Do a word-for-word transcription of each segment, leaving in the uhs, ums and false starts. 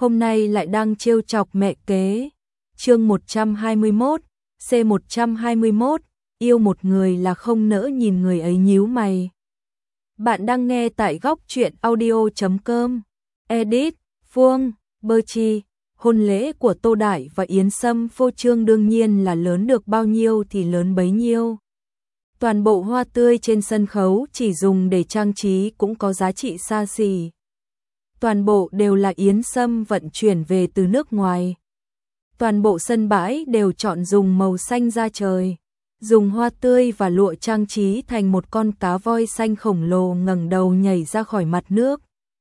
hôm nay lại đang trêu chọc mẹ kế. Chương một trăm hai mươi mốt, C một trăm hai mươi mốt, yêu một người là không nỡ nhìn người ấy nhíu mày. Bạn đang nghe tại góc truyện audio chấm com. Edit, Phương, Bơ Chi. Hôn lễ của Tô Đại và Yến Sâm phô trương đương nhiên là lớn được bao nhiêu thì lớn bấy nhiêu. Toàn bộ hoa tươi trên sân khấu chỉ dùng để trang trí cũng có giá trị xa xỉ. Toàn bộ đều là Yến Sâm vận chuyển về từ nước ngoài. Toàn bộ sân bãi đều chọn dùng màu xanh da trời, dùng hoa tươi và lụa trang trí thành một con cá voi xanh khổng lồ ngẩng đầu nhảy ra khỏi mặt nước.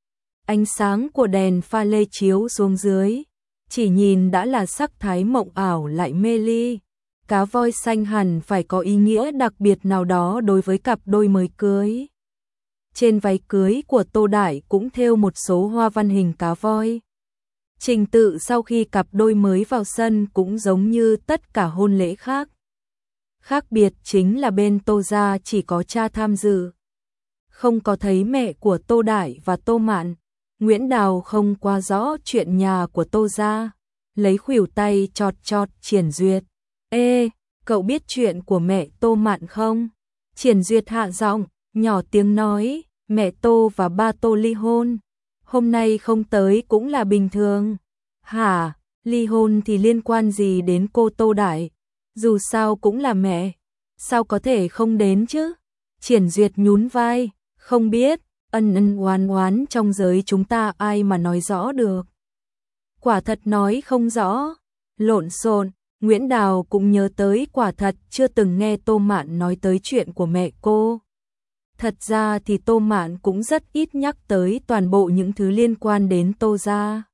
Ánh sáng của đèn pha lê chiếu xuống dưới, chỉ nhìn đã là sắc thái mộng ảo lại mê ly. Cá voi xanh hẳn phải có ý nghĩa đặc biệt nào đó đối với cặp đôi mới cưới. Trên váy cưới của Tô Đại cũng thêu một số hoa văn hình cá voi. Trình tự sau khi cặp đôi mới vào sân cũng giống như tất cả hôn lễ khác. Khác biệt chính là bên Tô gia chỉ có cha tham dự. Không có thấy mẹ của Tô Đại và Tô Mạn. Nguyễn Đào không quá rõ chuyện nhà của Tô gia, lấy khuỷu tay chọt chọt Triển Duyệt. Ê, cậu biết chuyện của mẹ Tô Mạn không? Triển Duyệt hạ giọng, nhỏ tiếng nói, mẹ Tô và ba Tô ly hôn. Hôm nay không tới cũng là bình thường. Hả, ly hôn thì liên quan gì đến cô Tô Đại? Dù sao cũng là mẹ. Sao có thể không đến chứ? Triển Duyệt nhún vai, không biết, ân ân oán oán trong giới chúng ta ai mà nói rõ được. Quả thật nói không rõ, lộn xộn. Nguyễn Đào cũng nhớ tới quả thật chưa từng nghe Tô Mạn nói tới chuyện của mẹ cô. Thật ra thì Tô Mạn cũng rất ít nhắc tới toàn bộ những thứ liên quan đến Tô gia.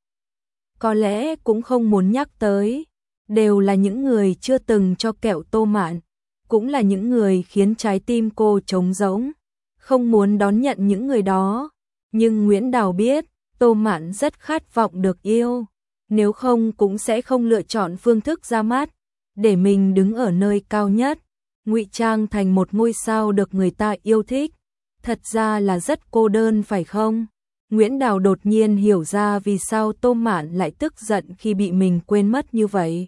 Có lẽ cũng không muốn nhắc tới, đều là những người chưa từng cho kẹo Tô Mạn, cũng là những người khiến trái tim cô trống rỗng, không muốn đón nhận những người đó. Nhưng Nguyễn Đào biết, Tô Mạn rất khát vọng được yêu. Nếu không cũng sẽ không lựa chọn phương thức ra mắt, để mình đứng ở nơi cao nhất, ngụy trang thành một ngôi sao được người ta yêu thích. Thật ra là rất cô đơn phải không? Nguyễn Đào đột nhiên hiểu ra vì sao Tô Mạn lại tức giận khi bị mình quên mất như vậy.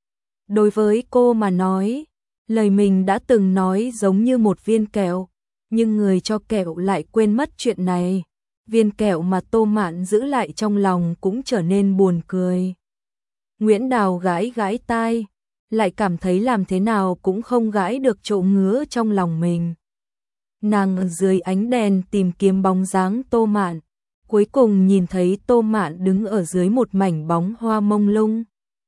Đối với cô mà nói, lời mình đã từng nói giống như một viên kẹo, nhưng người cho kẹo lại quên mất chuyện này. Viên kẹo mà Tô Mạn giữ lại trong lòng cũng trở nên buồn cười. Nguyễn Đào gãi gãi tai, lại cảm thấy làm thế nào cũng không gãi được chỗ ngứa trong lòng mình. Nàng ở dưới ánh đèn tìm kiếm bóng dáng Tô Mạn, cuối cùng nhìn thấy Tô Mạn đứng ở dưới một mảnh bóng hoa mông lung.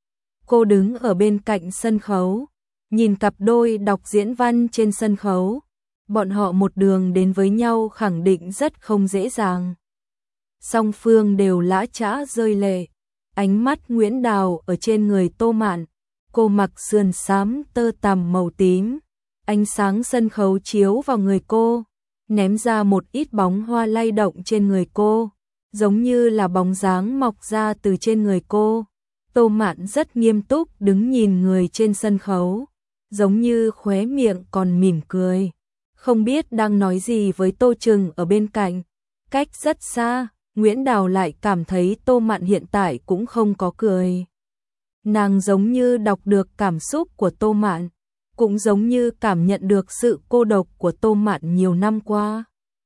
Cô đứng ở bên cạnh sân khấu, nhìn cặp đôi đọc diễn văn trên sân khấu. Bọn họ một đường đến với nhau khẳng định rất không dễ dàng. Song phương đều lã chã rơi lệ. Ánh mắt Nguyễn Đào ở trên người Tô Mạn. Cô mặc sườn xám tơ tằm màu tím. Ánh sáng sân khấu chiếu vào người cô, ném ra một ít bóng hoa lay động trên người cô, giống như là bóng dáng mọc ra từ trên người cô. Tô Mạn rất nghiêm túc đứng nhìn người trên sân khấu, giống như khóe miệng còn mỉm cười. Không biết đang nói gì với Tô Trừng ở bên cạnh. Cách rất xa, Nguyễn Đào lại cảm thấy Tô Mạn hiện tại cũng không có cười. Nàng giống như đọc được cảm xúc của Tô Mạn, cũng giống như cảm nhận được sự cô độc của Tô Mạn nhiều năm qua.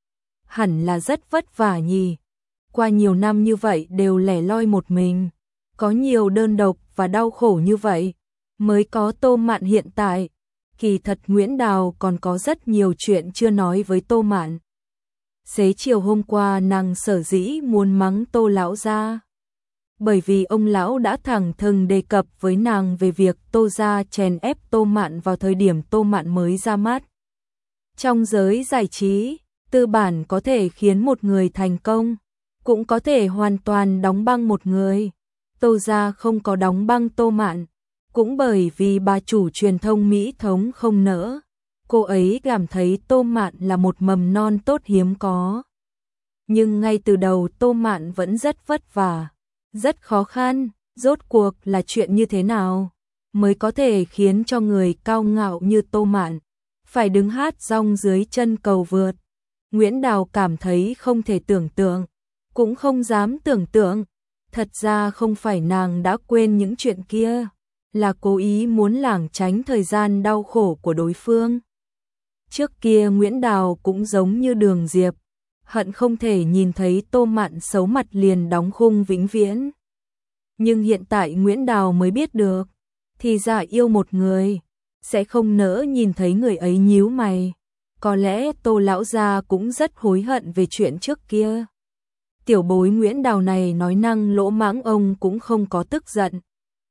Hẳn là rất vất vả nhỉ. Qua nhiều năm như vậy đều lẻ loi một mình, có nhiều đơn độc và đau khổ như vậy, mới có Tô Mạn hiện tại. Kỳ thật Nguyễn Đào còn có rất nhiều chuyện chưa nói với Tô Mạn. Xế chiều hôm qua nàng sở dĩ muốn mắng Tô lão gia, bởi vì ông lão đã thẳng thừng đề cập với nàng về việc Tô gia chèn ép Tô Mạn vào thời điểm Tô Mạn mới ra mắt. Trong giới giải trí, tư bản có thể khiến một người thành công, cũng có thể hoàn toàn đóng băng một người. Tô gia không có đóng băng Tô Mạn, cũng bởi vì bà chủ truyền thông Mỹ thống không nỡ. Cô ấy cảm thấy Tô Mạn là một mầm non tốt hiếm có. Nhưng ngay từ đầu Tô Mạn vẫn rất vất vả, rất khó khăn. Rốt cuộc là chuyện như thế nào mới có thể khiến cho người cao ngạo như Tô Mạn phải đứng hát rong dưới chân cầu vượt? Nguyễn Đào cảm thấy không thể tưởng tượng, cũng không dám tưởng tượng. Thật ra không phải nàng đã quên những chuyện kia, là cố ý muốn lảng tránh thời gian đau khổ của đối phương. Trước kia Nguyễn Đào cũng giống như Đường Diệp, hận không thể nhìn thấy Tô Mạn xấu mặt liền đóng khung vĩnh viễn. Nhưng hiện tại Nguyễn Đào mới biết được, thì ra yêu một người, sẽ không nỡ nhìn thấy người ấy nhíu mày. Có lẽ Tô lão gia cũng rất hối hận về chuyện trước kia. Tiểu bối Nguyễn Đào này nói năng lỗ mãng, ông cũng không có tức giận.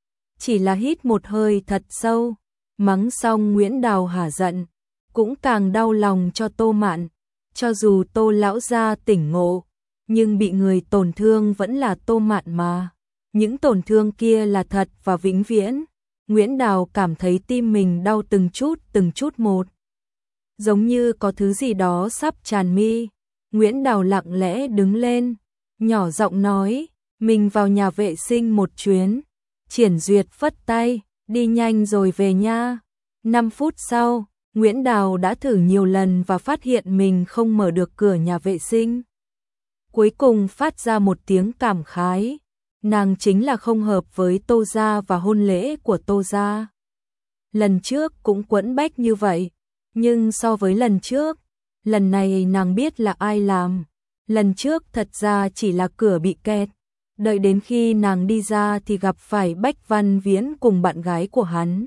Chỉ là hít một hơi thật sâu, mắng xong Nguyễn Đào hả giận, cũng càng đau lòng cho Tô Mạn. Cho dù Tô lão gia tỉnh ngộ, nhưng bị người tổn thương vẫn là Tô Mạn mà. Những tổn thương kia là thật và vĩnh viễn. Nguyễn Đào cảm thấy tim mình đau từng chút từng chút một. Giống như có thứ gì đó sắp tràn mi. Nguyễn Đào lặng lẽ đứng lên, nhỏ giọng nói, mình vào nhà vệ sinh một chuyến. Triển Duyệt phất tay, đi nhanh rồi về nha. năm phút sau, Nguyễn Đào đã thử nhiều lần và phát hiện mình không mở được cửa nhà vệ sinh. Cuối cùng phát ra một tiếng cảm khái. Nàng chính là không hợp với Tô gia và hôn lễ của Tô gia. Lần trước cũng quẫn bách như vậy, nhưng so với lần trước, lần này nàng biết là ai làm. Lần trước thật ra chỉ là cửa bị kẹt, đợi đến khi nàng đi ra thì gặp phải Bách Văn Viễn cùng bạn gái của hắn.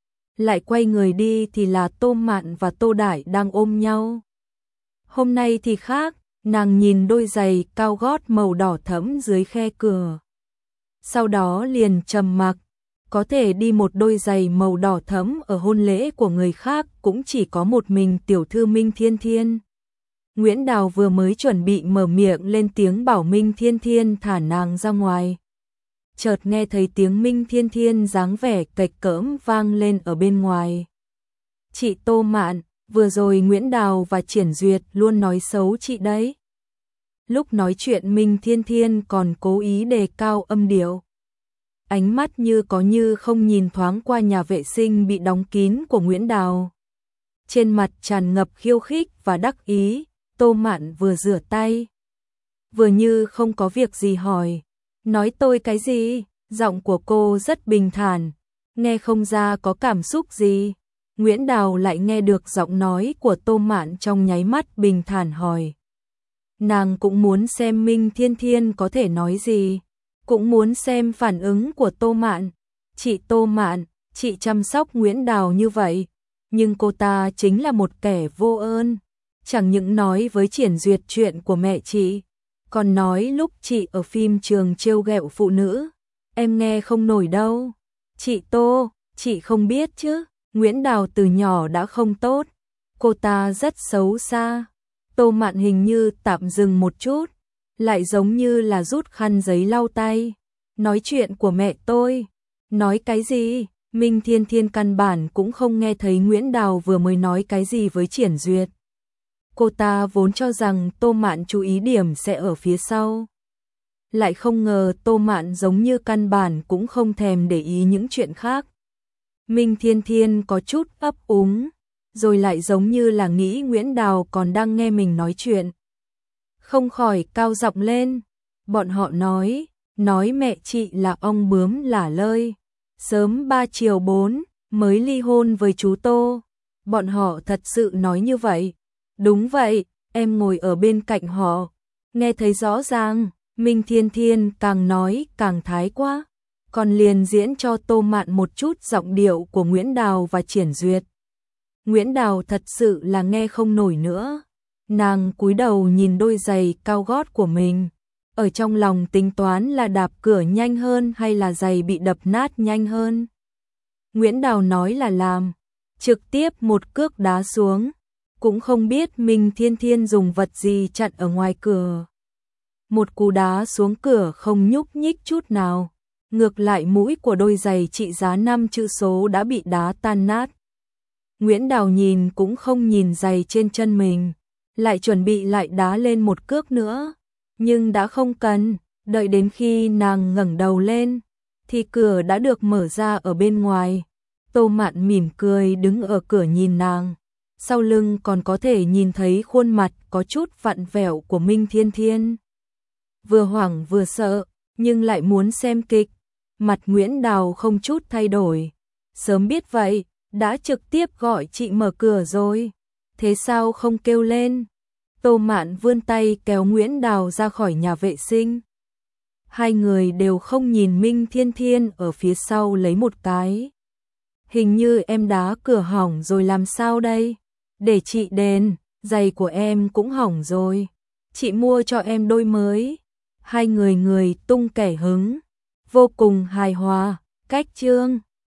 Lại quay người đi thì là Tô Mạn và Tô Đại đang ôm nhau. Hôm nay thì khác, nàng nhìn đôi giày cao gót màu đỏ thẫm dưới khe cửa. Sau đó liền trầm mặc, có thể đi một đôi giày màu đỏ thẫm ở hôn lễ của người khác cũng chỉ có một mình tiểu thư Minh Thiên Thiên. Nguyễn Đào vừa mới chuẩn bị mở miệng lên tiếng bảo Minh Thiên Thiên thả nàng ra ngoài. Chợt nghe thấy tiếng Minh Thiên Thiên dáng vẻ cạch cỡm vang lên ở bên ngoài. Chị Tô Mạn, vừa rồi Nguyễn Đào và Triển Duyệt luôn nói xấu chị đấy. Lúc nói chuyện Minh Thiên Thiên còn cố ý đề cao âm điệu. Ánh mắt như có như không nhìn thoáng qua nhà vệ sinh bị đóng kín của Nguyễn Đào. Trên mặt tràn ngập khiêu khích và đắc ý, Tô Mạn vừa rửa tay, vừa như không có việc gì hỏi, nói tôi cái gì? Giọng của cô rất bình thản, nghe không ra có cảm xúc gì. Nguyễn Đào lại nghe được giọng nói của Tô Mạn trong nháy mắt bình thản hỏi. Nàng cũng muốn xem Minh Thiên Thiên có thể nói gì, cũng muốn xem phản ứng của Tô Mạn. Chị Tô Mạn, chị chăm sóc Nguyễn Đào như vậy, nhưng cô ta chính là một kẻ vô ơn. Chẳng những nói với Triển Duyệt chuyện của mẹ chị, còn nói lúc chị ở phim trường trêu ghẹo phụ nữ. Em nghe không nổi đâu. Chị Tô, chị không biết chứ, Nguyễn Đào từ nhỏ đã không tốt, cô ta rất xấu xa. Tô Mạn hình như tạm dừng một chút, lại giống như là rút khăn giấy lau tay. Nói chuyện của mẹ tôi. Nói cái gì? Minh Thiên Thiên căn bản cũng không nghe thấy Nguyễn Đào vừa mới nói cái gì với Triển Duyệt. Cô ta vốn cho rằng Tô Mạn chú ý điểm sẽ ở phía sau. Lại không ngờ Tô Mạn giống như căn bản cũng không thèm để ý những chuyện khác. Minh Thiên Thiên có chút ấp úng, rồi lại giống như là nghĩ Nguyễn Đào còn đang nghe mình nói chuyện. Không khỏi cao giọng lên. Bọn họ nói, nói mẹ chị là ong bướm lả lơi. Sớm ba chiều bốn mới ly hôn với chú Tô. Bọn họ thật sự nói như vậy. Đúng vậy, em ngồi ở bên cạnh họ, nghe thấy rõ ràng. Minh Thiên Thiên càng nói càng thái quá, còn liền diễn cho Tô Mạn một chút giọng điệu của Nguyễn Đào và Triển Duyệt. Nguyễn Đào thật sự là nghe không nổi nữa. Nàng cúi đầu nhìn đôi giày cao gót của mình, ở trong lòng tính toán là đạp cửa nhanh hơn hay là giày bị đập nát nhanh hơn. Nguyễn Đào nói là làm, trực tiếp một cước đá xuống, cũng không biết Minh Thiên Thiên dùng vật gì chặn ở ngoài cửa. Một cú đá xuống cửa không nhúc nhích chút nào, ngược lại mũi của đôi giày trị giá năm chữ số đã bị đá tan nát. Nguyễn Đào nhìn cũng không nhìn giày trên chân mình, lại chuẩn bị lại đá lên một cước nữa, nhưng đã không cần, đợi đến khi nàng ngẩng đầu lên, thì cửa đã được mở ra ở bên ngoài. Tô Mạn mỉm cười đứng ở cửa nhìn nàng, sau lưng còn có thể nhìn thấy khuôn mặt có chút vặn vẹo của Minh Thiên Thiên. Vừa hoảng vừa sợ, nhưng lại muốn xem kịch. Mặt Nguyễn Đào không chút thay đổi. Sớm biết vậy, đã trực tiếp gọi chị mở cửa rồi. Thế sao không kêu lên? Tô Mạn vươn tay kéo Nguyễn Đào ra khỏi nhà vệ sinh. Hai người đều không nhìn Minh Thiên Thiên ở phía sau lấy một cái. Hình như em đá cửa hỏng rồi làm sao đây? Để chị đền, giày của em cũng hỏng rồi. Chị mua cho em đôi mới. Hai người người tung kẻ hứng. Vô cùng hài hòa, cách chương.